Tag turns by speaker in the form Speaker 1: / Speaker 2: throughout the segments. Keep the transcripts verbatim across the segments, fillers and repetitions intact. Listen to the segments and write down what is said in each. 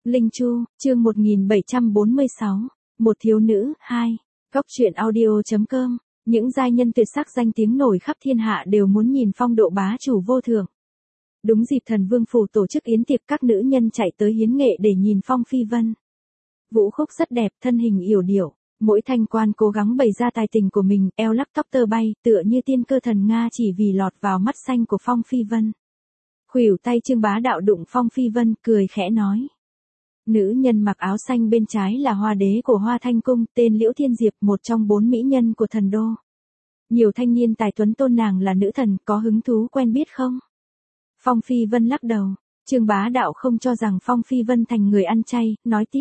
Speaker 1: Linh Chu, chương một nghìn bảy trăm bốn mươi sáu, một thiếu nữ, hai. Góc truyện audio.com, những giai nhân tuyệt sắc danh tiếng nổi khắp thiên hạ đều muốn nhìn phong độ bá chủ vô thượng. Đúng dịp thần vương phủ tổ chức yến tiệc, các nữ nhân chạy tới hiến nghệ để nhìn Phong Phi Vân. Vũ khúc rất đẹp, thân hình yểu điệu, mỗi thanh quan cố gắng bày ra tài tình của mình, eo lắc tóc tơ bay, tựa như tiên cơ thần Nga chỉ vì lọt vào mắt xanh của Phong Phi Vân. Khuỷu tay Trương Bá Đạo đụng Phong Phi Vân, cười khẽ nói. Nữ nhân mặc áo xanh bên trái là hoa đế của Hoa Thanh Cung, tên Liễu Thiên Diệp, một trong bốn mỹ nhân của thần đô. Nhiều thanh niên tài tuấn tôn nàng là nữ thần, có hứng thú quen biết không? Phong Phi Vân lắc đầu, Trương Bá Đạo không cho rằng Phong Phi Vân thành người ăn chay, nói tiếp.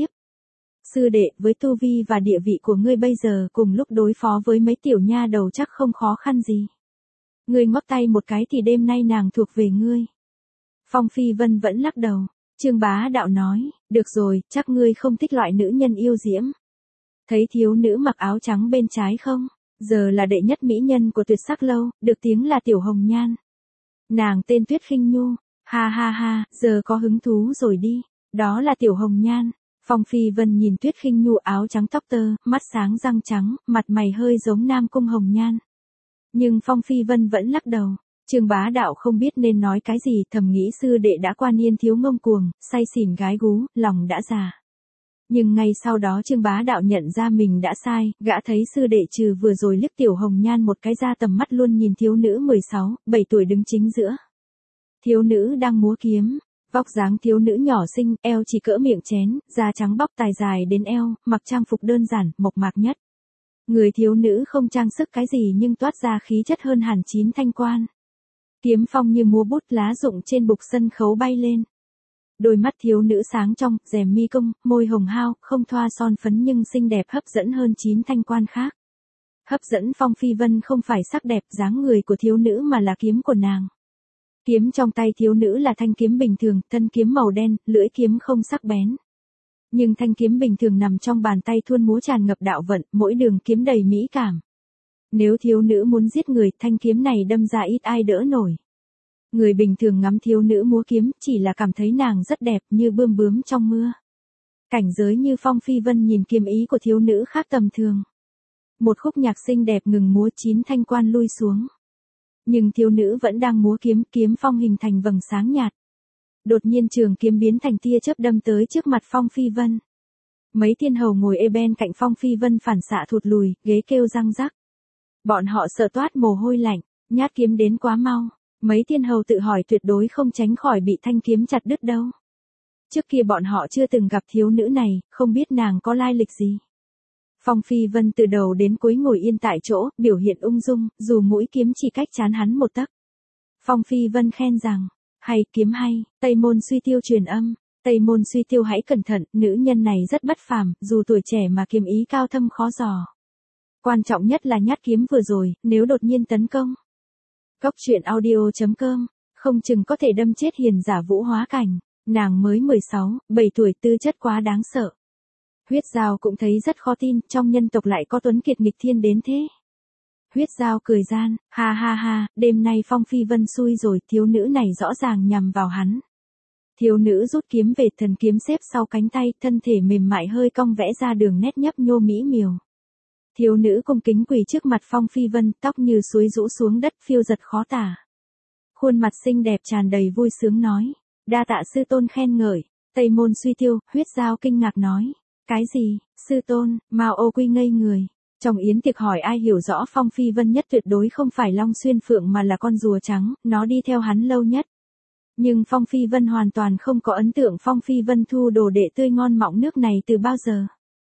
Speaker 1: Sư đệ, với tu vi và địa vị của ngươi bây giờ cùng lúc đối phó với mấy tiểu nha đầu chắc không khó khăn gì. Ngươi ngoắc tay một cái thì đêm nay nàng thuộc về ngươi. Phong Phi Vân vẫn lắc đầu. Trương Bá Đạo nói, được rồi, chắc ngươi không thích loại nữ nhân yêu diễm. Thấy thiếu nữ mặc áo trắng bên trái không? Giờ là đệ nhất mỹ nhân của Tuyệt Sắc Lâu, được tiếng là Tiểu Hồng Nhan. Nàng tên Tuyết Khinh Nhu, ha ha ha, giờ có hứng thú rồi đi, đó là Tiểu Hồng Nhan. Phong Phi Vân nhìn Tuyết Khinh Nhu áo trắng tóc tơ, mắt sáng răng trắng, mặt mày hơi giống Nam Cung Hồng Nhan. Nhưng Phong Phi Vân vẫn lắc đầu. Trương Bá Đạo không biết nên nói cái gì, thầm nghĩ sư đệ đã qua niên thiếu ngông cuồng, say xỉn gái gú, lòng đã già. Nhưng ngay sau đó Trương Bá Đạo nhận ra mình đã sai, gã thấy sư đệ trừ vừa rồi liếc Tiểu Hồng Nhan một cái ra tầm mắt luôn nhìn thiếu nữ mười sáu, bảy tuổi đứng chính giữa. Thiếu nữ đang múa kiếm, vóc dáng thiếu nữ nhỏ xinh, eo chỉ cỡ miệng chén, da trắng bóc tài dài đến eo, mặc trang phục đơn giản, mộc mạc nhất. Người thiếu nữ không trang sức cái gì nhưng toát ra khí chất hơn hẳn chín thanh quan. Kiếm phong như múa bút, lá rụng trên bục sân khấu bay lên. Đôi mắt thiếu nữ sáng trong, rèm mi cong, môi hồng hao, không thoa son phấn nhưng xinh đẹp hấp dẫn hơn chín thanh quan khác. Hấp dẫn Phong Phi Vân không phải sắc đẹp dáng người của thiếu nữ mà là kiếm của nàng. Kiếm trong tay thiếu nữ là thanh kiếm bình thường, thân kiếm màu đen, lưỡi kiếm không sắc bén. Nhưng thanh kiếm bình thường nằm trong bàn tay thuôn múa tràn ngập đạo vận, mỗi đường kiếm đầy mỹ cảm. Nếu thiếu nữ muốn giết người, thanh kiếm này đâm ra ít ai đỡ nổi. Người bình thường ngắm thiếu nữ múa kiếm, chỉ là cảm thấy nàng rất đẹp như bươm bướm trong mưa. Cảnh giới như Phong Phi Vân nhìn kiếm ý của thiếu nữ khác tầm thường. Một khúc nhạc xinh đẹp ngừng múa, chín thanh quan lui xuống. Nhưng thiếu nữ vẫn đang múa kiếm, kiếm phong hình thành vầng sáng nhạt. Đột nhiên trường kiếm biến thành tia chớp đâm tới trước mặt Phong Phi Vân. Mấy thiên hầu ngồi ê bên cạnh Phong Phi Vân phản xạ thụt lùi, ghế kêu răng rắc. Bọn họ sợ toát mồ hôi lạnh, nhát kiếm đến quá mau. Mấy thiên hầu tự hỏi tuyệt đối không tránh khỏi bị thanh kiếm chặt đứt đâu. Trước kia bọn họ chưa từng gặp thiếu nữ này, không biết nàng có lai lịch gì. Phong Phi Vân từ đầu đến cuối ngồi yên tại chỗ, biểu hiện ung dung, dù mũi kiếm chỉ cách trán hắn một tấc. Phong Phi Vân khen rằng, hay, kiếm hay, Tây Môn Suy Tiêu truyền âm, Tây Môn Suy Tiêu hãy cẩn thận, nữ nhân này rất bất phàm, dù tuổi trẻ mà kiếm ý cao thâm khó dò. Quan trọng nhất là nhát kiếm vừa rồi, nếu đột nhiên tấn công. Góc truyện audio.com, không chừng có thể đâm chết hiền giả Vũ Hóa Cảnh, nàng mới mười sáu, bảy tuổi tư chất quá đáng sợ. Huyết Giao cũng thấy rất khó tin, trong nhân tộc lại có tuấn kiệt nghịch thiên đến thế. Huyết Giao cười gian, ha ha ha, đêm nay Phong Phi Vân xui rồi, thiếu nữ này rõ ràng nhằm vào hắn. Thiếu nữ rút kiếm về, thần kiếm xếp sau cánh tay, thân thể mềm mại hơi cong vẽ ra đường nét nhấp nhô mỹ miều. Thiếu nữ cung kính quỳ trước mặt Phong Phi Vân, tóc như suối rũ xuống đất phiêu giật khó tả. Khuôn mặt xinh đẹp tràn đầy vui sướng nói, đa tạ sư tôn khen ngợi. Tây Môn Suy Tiêu, Huyết Giao kinh ngạc nói, cái gì, sư tôn? Mao Ô Quy ngây người. Trong yến tiệc hỏi ai hiểu rõ Phong Phi Vân nhất, tuyệt đối không phải Long Xuyên Phượng mà là con rùa trắng, nó đi theo hắn lâu nhất. Nhưng Phong Phi Vân hoàn toàn không có ấn tượng Phong Phi Vân thu đồ đệ tươi ngon mọng nước này từ bao giờ.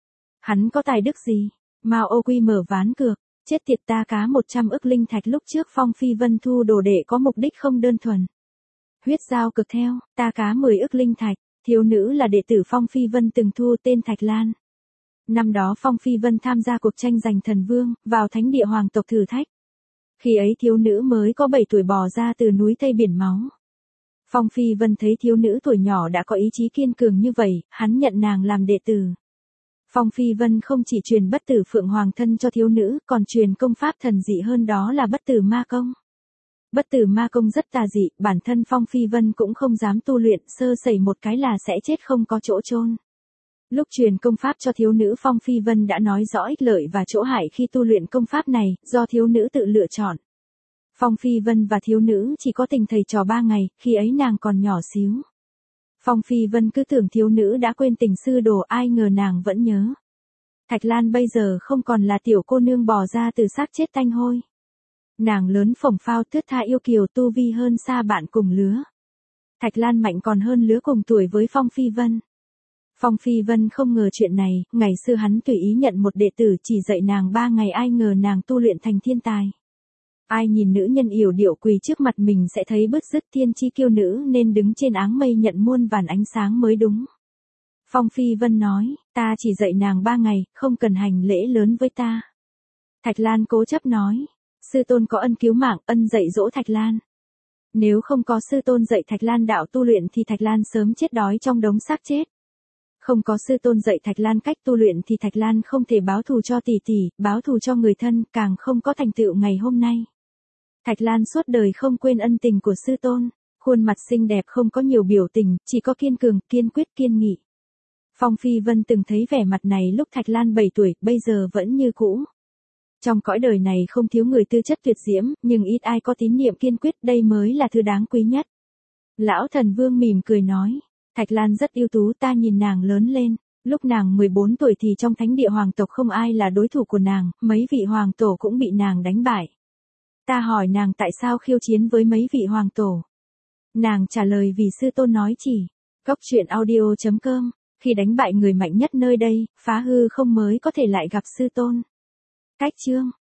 Speaker 1: Hắn có tài đức gì? Mao Ô Quy mở ván cược, chết tiệt, ta cá một trăm ức linh thạch, lúc trước Phong Phi Vân thu đồ đệ có mục đích không đơn thuần. Huyết Giao cực theo, ta cá mười ức linh thạch, thiếu nữ là đệ tử Phong Phi Vân từng thu, tên Thạch Lan. Năm đó Phong Phi Vân tham gia cuộc tranh giành thần vương, vào thánh địa hoàng tộc thử thách. Khi ấy thiếu nữ mới có bảy tuổi bò ra từ núi Tây biển máu. Phong Phi Vân thấy thiếu nữ tuổi nhỏ đã có ý chí kiên cường như vậy, hắn nhận nàng làm đệ tử. Phong Phi Vân không chỉ truyền bất tử Phượng Hoàng thân cho thiếu nữ, còn truyền công pháp thần dị hơn, đó là bất tử ma công. Bất tử ma công rất tà dị, bản thân Phong Phi Vân cũng không dám tu luyện, sơ sẩy một cái là sẽ chết không có chỗ chôn. Lúc truyền công pháp cho thiếu nữ, Phong Phi Vân đã nói rõ ích lợi và chỗ hại khi tu luyện công pháp này, do thiếu nữ tự lựa chọn. Phong Phi Vân và thiếu nữ chỉ có tình thầy trò ba ngày, khi ấy nàng còn nhỏ xíu. Phong Phi Vân cứ tưởng thiếu nữ đã quên tình sư đồ, ai ngờ nàng vẫn nhớ. Thạch Lan bây giờ không còn là tiểu cô nương bò ra từ xác chết tanh hôi. Nàng lớn phồng phao, thướt tha yêu kiều, tu vi hơn xa bạn cùng lứa. Thạch Lan mạnh còn hơn lứa cùng tuổi với Phong Phi Vân. Phong Phi Vân không ngờ chuyện này, ngày xưa hắn tùy ý nhận một đệ tử chỉ dạy nàng ba ngày, ai ngờ nàng tu luyện thành thiên tài. Ai nhìn nữ nhân yểu điệu quỳ trước mặt mình sẽ thấy bứt rứt, thiên chi kiêu nữ nên đứng trên áng mây nhận muôn vàn ánh sáng mới đúng. Phong Phi Vân nói, ta chỉ dạy nàng ba ngày, không cần hành lễ lớn với ta. Thạch Lan cố chấp nói, sư tôn có ân cứu mạng, ân dạy dỗ Thạch Lan. Nếu không có sư tôn dạy Thạch Lan đạo tu luyện thì Thạch Lan sớm chết đói trong đống xác chết. Không có sư tôn dạy Thạch Lan cách tu luyện thì Thạch Lan không thể báo thù cho tỷ tỷ, báo thù cho người thân, càng không có thành tựu ngày hôm nay. Thạch Lan suốt đời không quên ân tình của sư tôn, khuôn mặt xinh đẹp không có nhiều biểu tình, chỉ có kiên cường, kiên quyết, kiên nghị. Phong Phi Vân từng thấy vẻ mặt này lúc Thạch Lan bảy tuổi, bây giờ vẫn như cũ. Trong cõi đời này không thiếu người tư chất tuyệt diễm, nhưng ít ai có tín niệm kiên quyết, đây mới là thứ đáng quý nhất. Lão Thần Vương mỉm cười nói, Thạch Lan rất ưu tú, ta nhìn nàng lớn lên, lúc nàng mười bốn tuổi thì trong thánh địa hoàng tộc không ai là đối thủ của nàng, mấy vị hoàng tổ cũng bị nàng đánh bại. Ta hỏi nàng tại sao khiêu chiến với mấy vị hoàng tổ. Nàng trả lời vì sư tôn nói chỉ. Góc truyện audio chấm com, khi đánh bại người mạnh nhất nơi đây, phá hư không mới có thể lại gặp sư tôn. Cách chương